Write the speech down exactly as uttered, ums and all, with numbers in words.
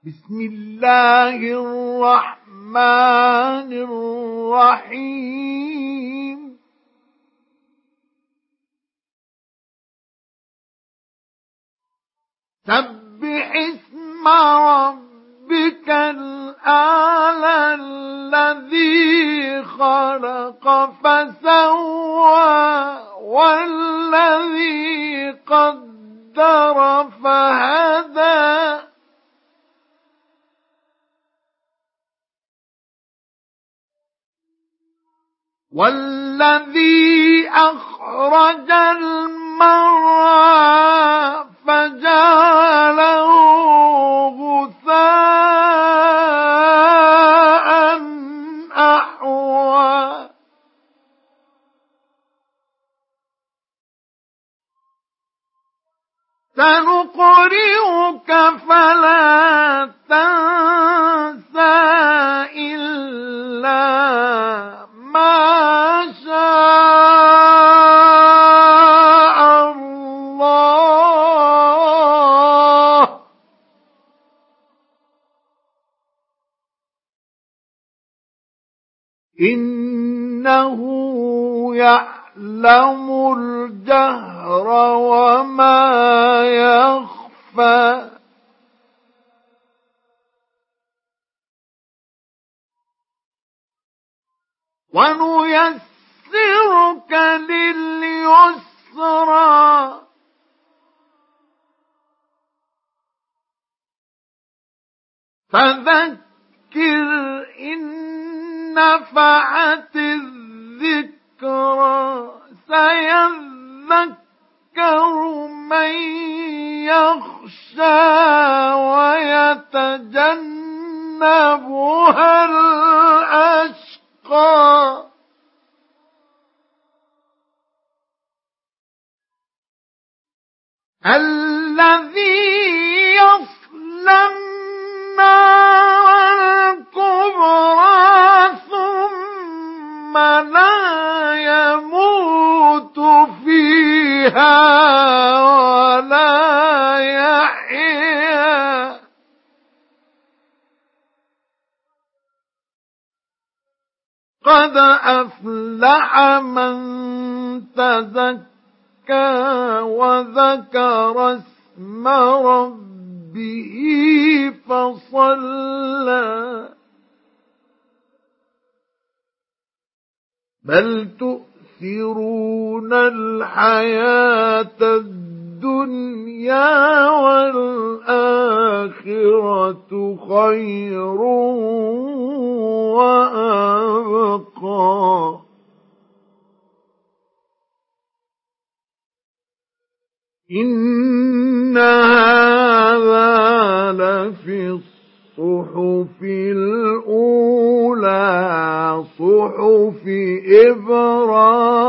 بسم الله الرحمن الرحيم سبح اسم ربك الأعلى الذي خلق فسوى والذي قدر فهدى والذي أخرج المرعى فجعله غثاء أحوى سنقرئك فلا تنسى إلا ما شاء الله إنه يعلم الجهر وما يخفى ونيسرك لليسرى فذكر إن نفعت الذكرى سيذكر من يخشى ويتجنبها الأشقى الذي يصلى النار الكبرى ثم لا يموت فيها ولا يحيا قد أفلح من تزكى وذكر اسم ربه فصلى بل تؤثرون الحياة الدنيا والآخرة خير وأبقى إن هذا لفي الصحف الأولى صحف إبراهيم